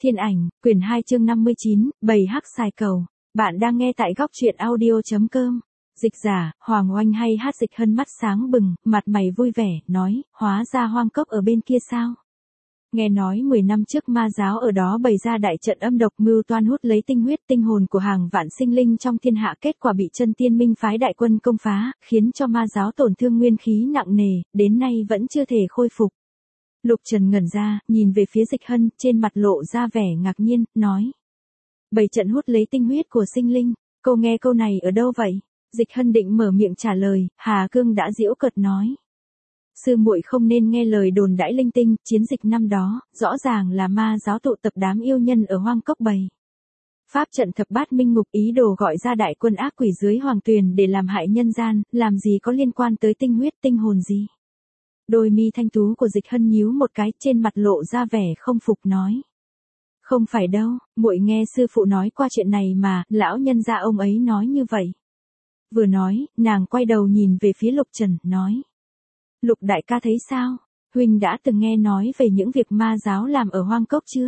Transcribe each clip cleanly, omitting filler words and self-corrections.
Thiên ảnh, quyển 2 chương 59, bầy hắc xài cầu. Bạn đang nghe tại góc truyện audio.com. Dịch giả, Hoàng Oanh hay hát Dịch Hân mắt sáng bừng, mặt mày vui vẻ, nói, hóa ra hoang cốc ở bên kia sao? Nghe nói 10 năm trước ma giáo ở đó bày ra đại trận âm độc mưu toan hút lấy tinh huyết tinh hồn của hàng vạn sinh linh trong thiên hạ, kết quả bị chân tiên minh phái đại quân công phá, khiến cho ma giáo tổn thương nguyên khí nặng nề, đến nay vẫn chưa thể khôi phục. Lục Trần ngẩn ra, nhìn về phía Dịch Hân, trên mặt lộ ra vẻ ngạc nhiên, nói. Bày trận hút lấy tinh huyết của sinh linh, cô nghe câu này ở đâu vậy? Dịch Hân định mở miệng trả lời, Hà Cương đã giễu cợt nói. Sư muội không nên nghe lời đồn đãi linh tinh, chiến dịch năm đó, rõ ràng là ma giáo tụ tập đám yêu nhân ở hoang cốc bày. Pháp trận thập bát minh ngục ý đồ gọi ra đại quân ác quỷ dưới hoàng tuyền để làm hại nhân gian, làm gì có liên quan tới tinh huyết tinh hồn gì. Đôi mi thanh tú của Dịch Hân nhíu một cái, trên mặt lộ ra vẻ không phục nói. Không phải đâu, muội nghe sư phụ nói qua chuyện này mà, lão nhân gia ông ấy nói như vậy. Vừa nói, nàng quay đầu nhìn về phía Lục Trần, nói. Lục đại ca thấy sao? Huynh đã từng nghe nói về những việc ma giáo làm ở hoang cốc chưa?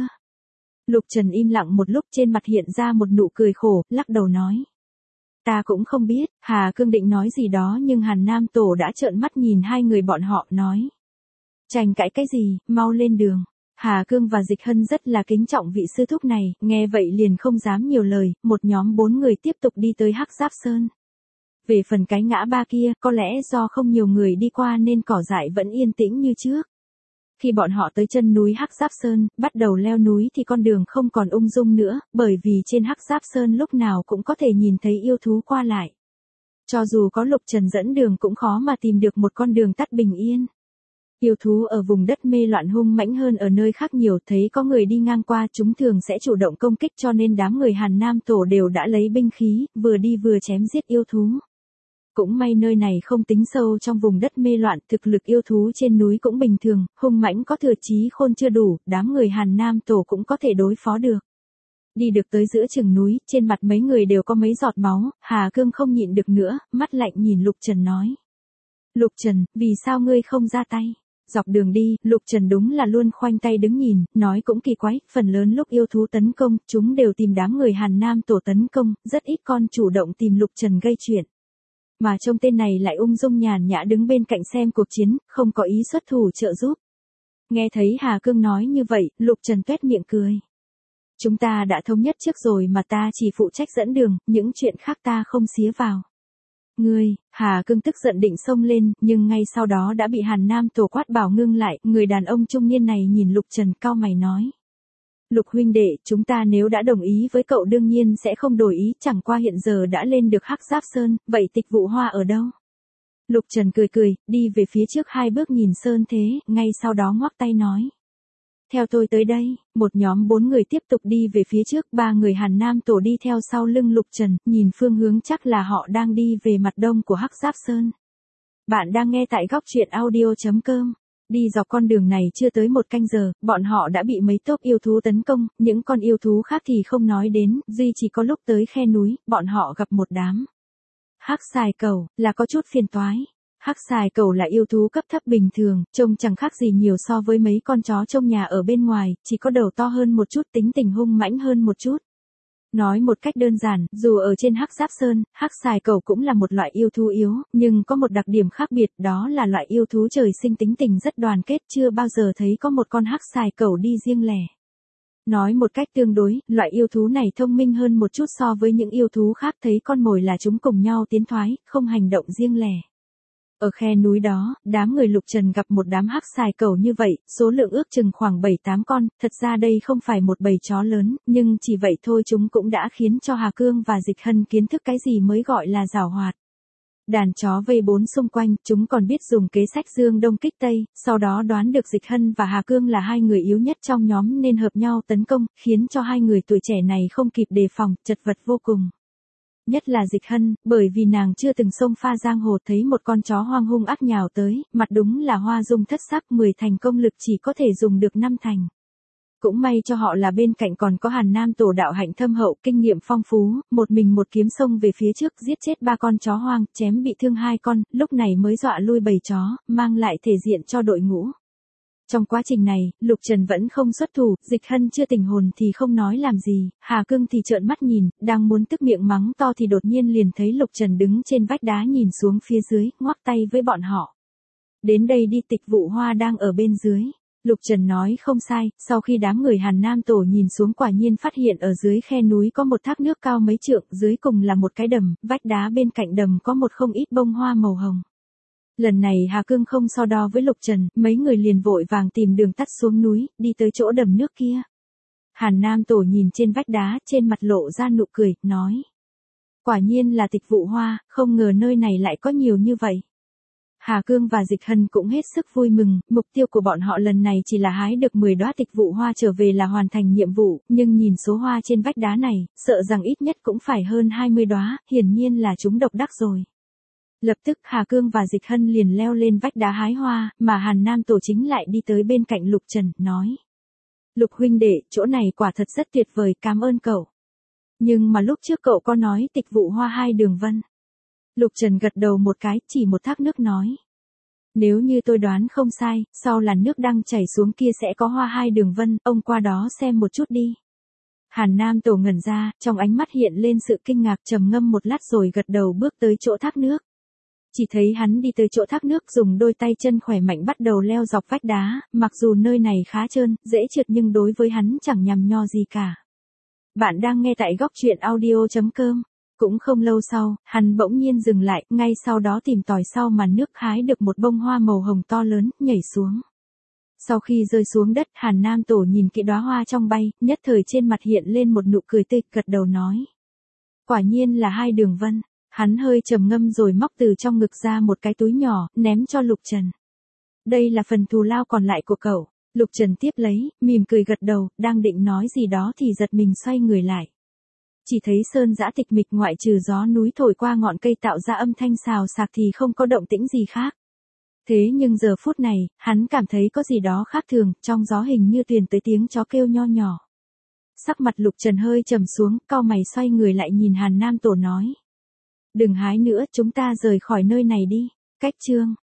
Lục Trần im lặng một lúc, trên mặt hiện ra một nụ cười khổ, lắc đầu nói. Ta cũng không biết, Hà Cương định nói gì đó nhưng Hàn Nam Tổ đã trợn mắt nhìn hai người bọn họ, nói. Tranh cãi cái gì, mau lên đường. Hà Cương và Dịch Hân rất là kính trọng vị sư thúc này, nghe vậy liền không dám nhiều lời, một nhóm 4 người tiếp tục đi tới Hắc Giáp Sơn. Về phần cái ngã ba kia, có lẽ do không nhiều người đi qua nên cỏ dại vẫn yên tĩnh như trước. Khi bọn họ tới chân núi Hắc Giáp Sơn, bắt đầu leo núi thì con đường không còn ung dung nữa, bởi vì trên Hắc Giáp Sơn lúc nào cũng có thể nhìn thấy yêu thú qua lại. Cho dù có Lục Trần dẫn đường cũng khó mà tìm được một con đường tắt bình yên. Yêu thú ở vùng đất mê loạn hung mãnh hơn ở nơi khác nhiều, thấy có người đi ngang qua chúng thường sẽ chủ động công kích, cho nên đám người Hàn Nam Tổ đều đã lấy binh khí, vừa đi vừa chém giết yêu thú. Cũng may nơi này không tính sâu trong vùng đất mê loạn, thực lực yêu thú trên núi cũng bình thường, hung mãnh có thừa chí khôn chưa đủ, đám người Hàn Nam Tổ cũng có thể đối phó được. Đi được tới giữa chừng núi, trên mặt mấy người đều có mấy giọt máu, Hà Cương không nhịn được nữa, mắt lạnh nhìn Lục Trần nói. Lục Trần, vì sao ngươi không ra tay? Dọc đường đi, Lục Trần đúng là luôn khoanh tay đứng nhìn, nói cũng kỳ quái, phần lớn lúc yêu thú tấn công, chúng đều tìm đám người Hàn Nam Tổ tấn công, rất ít con chủ động tìm Lục Trần gây chuyện. Mà trông tên này lại ung dung nhàn nhã đứng bên cạnh xem cuộc chiến, không có ý xuất thủ trợ giúp. Nghe thấy Hà Cương nói như vậy, Lục Trần tuét miệng cười. Chúng ta đã thống nhất trước rồi mà, ta chỉ phụ trách dẫn đường, những chuyện khác ta không xía vào. Ngươi, Hà Cương tức giận định xông lên, nhưng ngay sau đó đã bị Hàn Nam Tổ quát bảo ngưng lại, người đàn ông trung niên này nhìn Lục Trần cau mày nói. Lục huynh đệ, chúng ta nếu đã đồng ý với cậu đương nhiên sẽ không đổi ý, chẳng qua hiện giờ đã lên được Hắc Giáp Sơn, vậy Tịch Vụ Hoa ở đâu? Lục Trần cười cười, đi về phía trước 2 bước nhìn Sơn Thế, ngay sau đó ngoắc tay nói. Theo tôi tới đây, một nhóm 4 người tiếp tục đi về phía trước, 3 người Hàn Nam Tổ đi theo sau lưng Lục Trần, nhìn phương hướng chắc là họ đang đi về mặt đông của Hắc Giáp Sơn. Bạn đang nghe tại góc truyện audio.com. Đi dọc con đường này chưa tới 1 canh giờ, bọn họ đã bị mấy tốp yêu thú tấn công, những con yêu thú khác thì không nói đến, duy chỉ có lúc tới khe núi, bọn họ gặp một đám. Hắc xài cầu, là có chút phiền toái. Hắc xài cầu là yêu thú cấp thấp bình thường, trông chẳng khác gì nhiều so với mấy con chó trong nhà ở bên ngoài, chỉ có đầu to hơn một chút, tính tình hung mãnh hơn một chút. Nói một cách đơn giản, dù ở trên Hắc Giáp Sơn, hắc xài cầu cũng là một loại yêu thú yếu, nhưng có một đặc điểm khác biệt, đó là loại yêu thú trời sinh tính tình rất đoàn kết, chưa bao giờ thấy có một con hắc xài cầu đi riêng lẻ. Nói một cách tương đối, loại yêu thú này thông minh hơn một chút so với những yêu thú khác, thấy con mồi là chúng cùng nhau tiến thoái, không hành động riêng lẻ. Ở khe núi đó, đám người Lục Trần gặp một đám hắc xài cầu như vậy, số lượng ước chừng khoảng 7-8 con, thật ra đây không phải một bầy chó lớn, nhưng chỉ vậy thôi chúng cũng đã khiến cho Hà Cương và Dịch Hân kiến thức cái gì mới gọi là giảo hoạt. Đàn chó vây bốn xung quanh, chúng còn biết dùng kế sách dương đông kích tây, sau đó đoán được Dịch Hân và Hà Cương là 2 người yếu nhất trong nhóm nên hợp nhau tấn công, khiến cho 2 người tuổi trẻ này không kịp đề phòng, chật vật vô cùng. Nhất là Dịch Hân, bởi vì nàng chưa từng xông pha giang hồ, thấy một con chó hoang hung ác nhào tới, mặt đúng là hoa dung thất sắc, 10 thành công lực chỉ có thể dùng được 5 thành. Cũng may cho họ là bên cạnh còn có Hàn Nam Tổ đạo hạnh thâm hậu, kinh nghiệm phong phú, một mình một kiếm xông về phía trước, giết chết 3 con chó hoang, chém bị thương 2 con, lúc này mới dọa lui bầy chó, mang lại thể diện cho đội ngũ. Trong quá trình này, Lục Trần vẫn không xuất thủ, Dịch Hân chưa tỉnh hồn thì không nói làm gì, Hà Cương thì trợn mắt nhìn, đang muốn tức miệng mắng to thì đột nhiên liền thấy Lục Trần đứng trên vách đá nhìn xuống phía dưới, ngoắc tay với bọn họ. Đến đây đi, Tịch Vụ Hoa đang ở bên dưới. Lục Trần nói không sai, sau khi đám người Hàn Nam Tổ nhìn xuống quả nhiên phát hiện ở dưới khe núi có một thác nước cao mấy trượng, dưới cùng là một cái đầm, vách đá bên cạnh đầm có một không ít bông hoa màu hồng. Lần này Hà Cương không so đo với Lục Trần, mấy người liền vội vàng tìm đường tắt xuống núi, đi tới chỗ đầm nước kia. Hàn Nam Tổ nhìn trên vách đá, trên mặt lộ ra nụ cười, nói. Quả nhiên là Tịch Vụ Hoa, không ngờ nơi này lại có nhiều như vậy. Hà Cương và Dịch Hân cũng hết sức vui mừng, mục tiêu của bọn họ lần này chỉ là hái được 10 đóa tịch vụ hoa trở về là hoàn thành nhiệm vụ, nhưng nhìn số hoa trên vách đá này, sợ rằng ít nhất cũng phải hơn 20 đóa, hiển nhiên là chúng độc đắc rồi. Lập tức Hà Cương và Dịch Hân liền leo lên vách đá hái hoa, mà Hàn Nam Tổ chính lại đi tới bên cạnh Lục Trần, nói. Lục huynh đệ, chỗ này quả thật rất tuyệt vời, cảm ơn cậu. Nhưng mà lúc trước cậu có nói tịch vụ hoa 2 đường vân. Lục Trần gật đầu một cái, chỉ một thác nước nói. Nếu như tôi đoán không sai, sau làn nước đang chảy xuống kia sẽ có hoa 2 đường vân, ông qua đó xem một chút đi. Hàn Nam Tổ ngẩn ra, trong ánh mắt hiện lên sự kinh ngạc, trầm ngâm một lát rồi gật đầu bước tới chỗ thác nước. Chỉ thấy hắn đi tới chỗ thác nước dùng đôi tay chân khỏe mạnh bắt đầu leo dọc vách đá, mặc dù nơi này khá trơn, dễ trượt nhưng đối với hắn chẳng nhằm nho gì cả. Bạn đang nghe tại góc truyện audio.com. Cũng không lâu sau, hắn bỗng nhiên dừng lại, ngay sau đó tìm tòi sau màn nước hái được một bông hoa màu hồng to lớn, nhảy xuống. Sau khi rơi xuống đất, Hàn Nam Tổ nhìn kỹ đóa hoa trong bay, nhất thời trên mặt hiện lên một nụ cười tươi, gật đầu nói. Quả nhiên là 2 đường vân. Hắn hơi trầm ngâm rồi móc từ trong ngực ra một cái túi nhỏ, ném cho Lục Trần. Đây là phần thù lao còn lại của cậu. Lục Trần tiếp lấy, mỉm cười gật đầu, đang định nói gì đó thì giật mình xoay người lại. Chỉ thấy sơn dã tịch mịch, ngoại trừ gió núi thổi qua ngọn cây tạo ra âm thanh xào xạc thì không có động tĩnh gì khác. Thế nhưng giờ phút này, hắn cảm thấy có gì đó khác thường, trong gió hình như truyền tới tiếng chó kêu nho nhỏ. Sắc mặt Lục Trần hơi trầm xuống, cau mày xoay người lại nhìn Hàn Nam Tổ nói. Đừng hái nữa, chúng ta rời khỏi nơi này đi. Cách chương